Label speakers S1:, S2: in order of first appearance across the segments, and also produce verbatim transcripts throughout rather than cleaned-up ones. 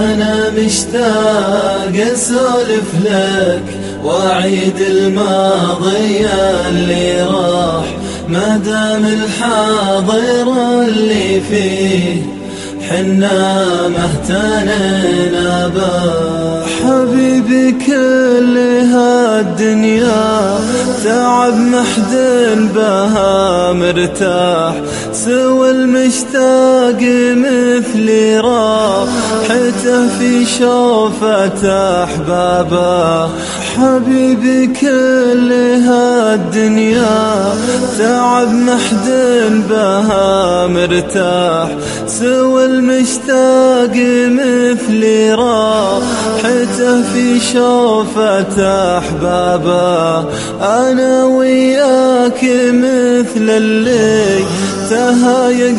S1: أنا مشتاق أسولف لك وأعيد الماضي اللي راح، ما دام الحاضر اللي فيه حنا مهتنينا به. حبيبي كل هالدنيا تعب محد بها مرتاح، سوى المشتاق مثلي راحته في شوفة أحبابه. حبيبي كل هالدنيا تعب محد بها مرتاح، سوى المشتاق مثلي راحته في شوفة أحبابه. أنا وياك مثل اللي تهايق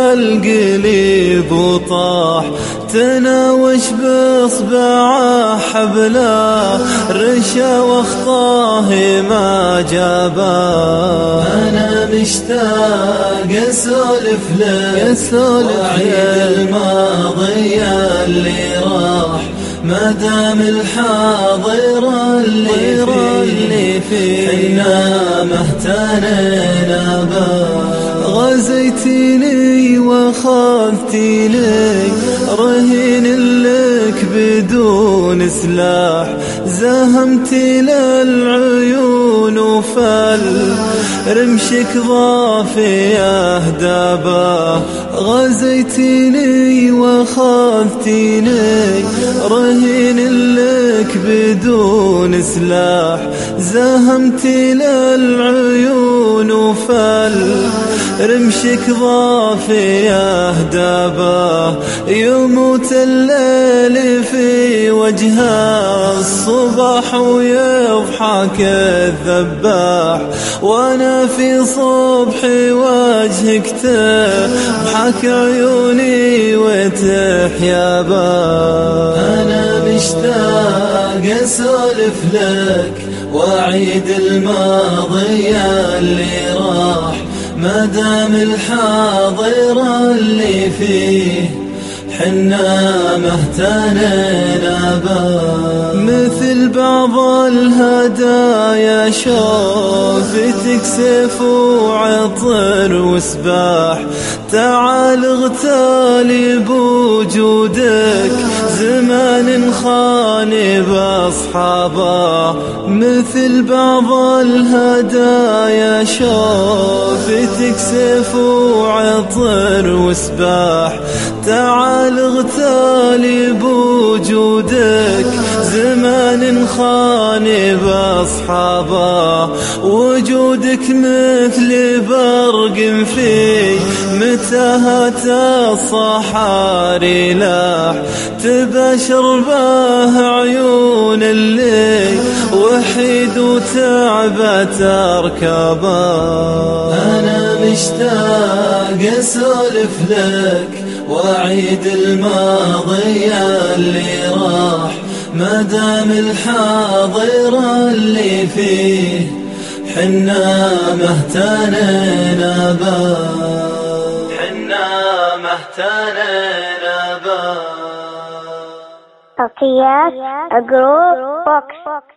S1: بالقليب وطاح، تناوش بإصبعه حبله رشا واخطاه ما جابه. أنا مشتاق أسولف لك وأعيد الماضي اللي راح، ما دام الحاضر اللي فيه حنا مهتنينا به. غزيتيني وخذتيني رهين لك بدون سلاح، زهمتي للعيون وفل رمشك ضافي أهدابه. غزيتيني وخذتيني رهين لك بدون سلاح، زهمتي للعيون وفل رمشك ضافي أهدابه. يموت الليل في وجهه الصبح ويضحك الذباح، وانا في صبح وجهك تضحك عيوني وتحيا به. أنا مشتاق أسولف لك وأعيد الماضي اللي راح، ما دام الحاضر اللي فيه حنا مهتنينا به. مثل بعض الهدايا شوفتك سيف وعطر وسباح، تعال اغتالي بوجودك زمان خاني باصحابه. مثل بعض الهدايا شوفتك سيف وعطر وسباح، تعال اغتالي بوجودك زمان خاني باصحابه. وجودك مثل برق في متاهات الصحاري لاح، تباشر به عيون اللي وحيد وتعبت أركابه. أنا مشتاق أسولف لك وأعيد الماضي اللي راح، ما دام الحاضر اللي فيه حنا مهتنينا به. حنا مهتنينا به.
S2: Sophia Agro Box.